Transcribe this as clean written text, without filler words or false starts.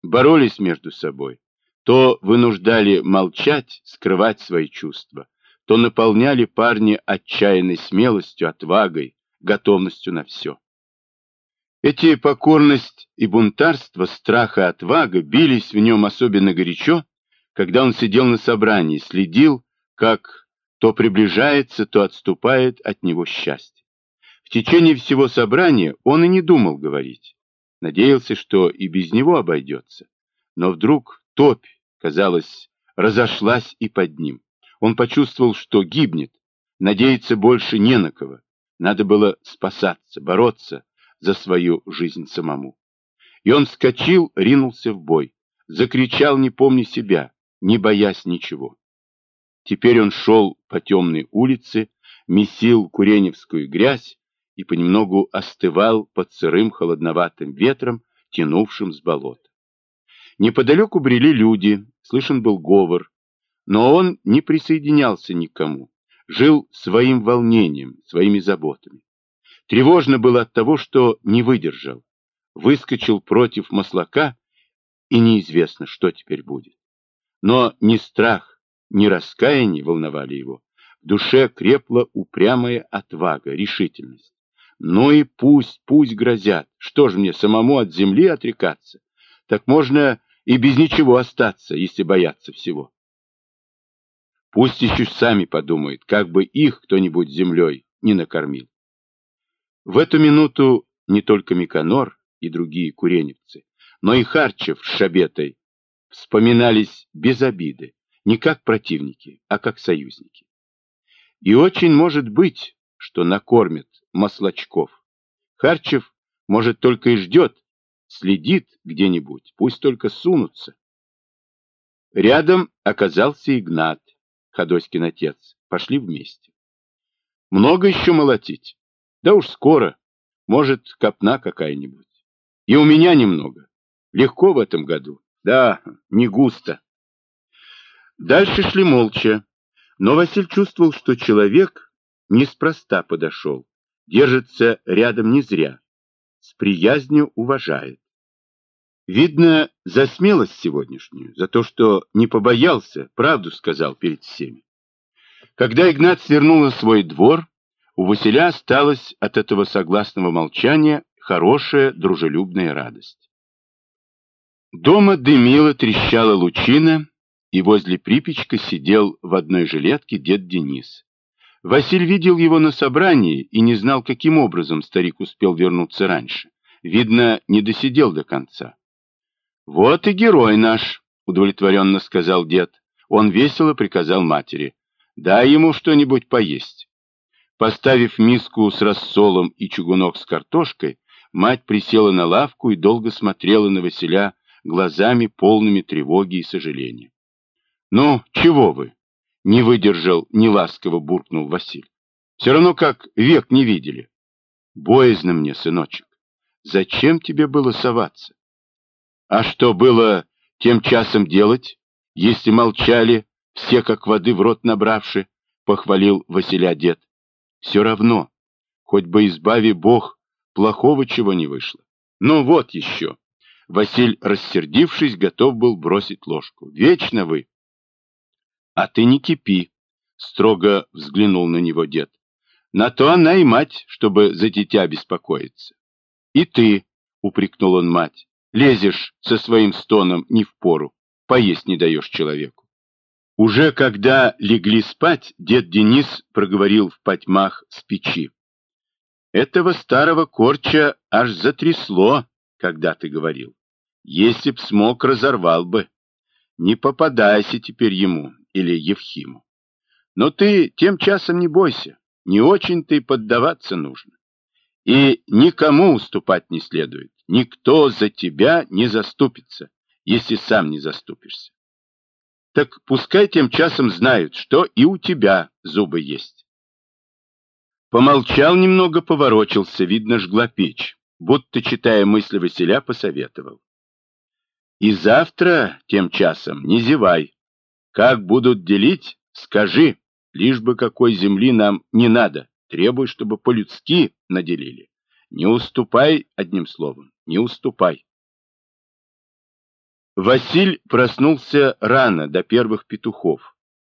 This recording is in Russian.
боролись между собой, то вынуждали молчать, скрывать свои чувства, то наполняли парня отчаянной смелостью, отвагой, готовностью на все. Эти покорность и бунтарство, страх и отвага бились в нем особенно горячо, когда он сидел на собрании, следил, как то приближается, то отступает от него счастье. В течение всего собрания он и не думал говорить. Надеялся, что и без него обойдется. Но вдруг топь, казалось, разошлась и под ним. Он почувствовал, что гибнет, надеяться больше не на кого. Надо было спасаться, бороться за свою жизнь самому. И он вскочил, ринулся в бой, закричал, не помня себя, не боясь ничего. Теперь он шел по темной улице, месил куреневскую грязь и понемногу остывал под сырым холодноватым ветром, тянувшим с болота. Неподалеку брели люди, слышен был говор, но он не присоединялся ни к кому, жил своим волнением, своими заботами. Тревожно было от того, что не выдержал, выскочил против Маслака, и неизвестно, что теперь будет. Но ни страх, ни раскаяние волновали его. В душе крепла упрямая отвага, решительность. Ну и пусть грозят. Что ж мне, самому от земли отрекаться? Так можно и без ничего остаться, если бояться всего. Пусть еще сами подумают, как бы их кто-нибудь землей не накормил. В эту минуту не только Миконор и другие куреневцы, но и Харчев с Шабетой вспоминались без обиды, не как противники, а как союзники. И очень может быть, что накормят Маслачков. Харчев, может, только и ждет, следит где-нибудь, пусть только сунутся. Рядом оказался Игнат, Ходоськин отец. Пошли вместе. Много еще молотить? Да уж скоро. Может, копна какая-нибудь. И у меня немного. Легко в этом году. Да, не густо. Дальше шли молча. Но Василь чувствовал, что человек неспроста подошел. Держится рядом не зря. С приязнью уважает. Видно, за смелость сегодняшнюю, за то, что не побоялся, правду сказал перед всеми. Когда Игнат свернул на свой двор, у Василя осталась от этого согласного молчания хорошая дружелюбная радость. Дома дымила, трещала лучина, и возле припечка сидел в одной жилетке дед Денис. Василь видел его на собрании и не знал, каким образом старик успел вернуться раньше. Видно, не досидел до конца. «Вот и герой наш», — удовлетворенно сказал дед. Он весело приказал матери: «Дай ему что-нибудь поесть». Поставив миску с рассолом и чугунок с картошкой, мать присела на лавку и долго смотрела на Василя глазами, полными тревоги и сожаления. «Ну, чего вы?» — не выдержал, неласково буркнул Василь. «Все равно как век не видели». «Боязно мне, сыночек. Зачем тебе было соваться?» «А что было тем часом делать, если молчали, все как воды в рот набравши?» — похвалил Василя дед. «Все равно, хоть бы избави Бог, плохого чего не вышло. Ну вот еще». Василь, рассердившись, готов был бросить ложку. «Вечно вы!» «А ты не кипи», — строго взглянул на него дед. «На то она и мать, чтобы за дитя беспокоиться». «И ты», — упрекнул он мать, — «лезешь со своим стоном не впору, поесть не даешь человеку». Уже когда легли спать, дед Денис проговорил в потьмах с печи: «Этого старого корча аж затрясло, когда ты говорил. Если б смог, разорвал бы. Не попадайся теперь ему или Евхиму. Но ты тем часом не бойся, не очень-то и поддаваться нужно. И никому уступать не следует. Никто за тебя не заступится, если сам не заступишься. Так пускай тем часом знают, что и у тебя зубы есть». Помолчал немного, поворочился, видно, жгла печь, будто, читая мысли Василя, посоветовал: «И завтра тем часом не зевай. Как будут делить, скажи, лишь бы какой земли нам не надо, требуй, чтобы по-людски наделили. Не уступай, одним словом, не уступай». Василь проснулся рано, до первых петухов.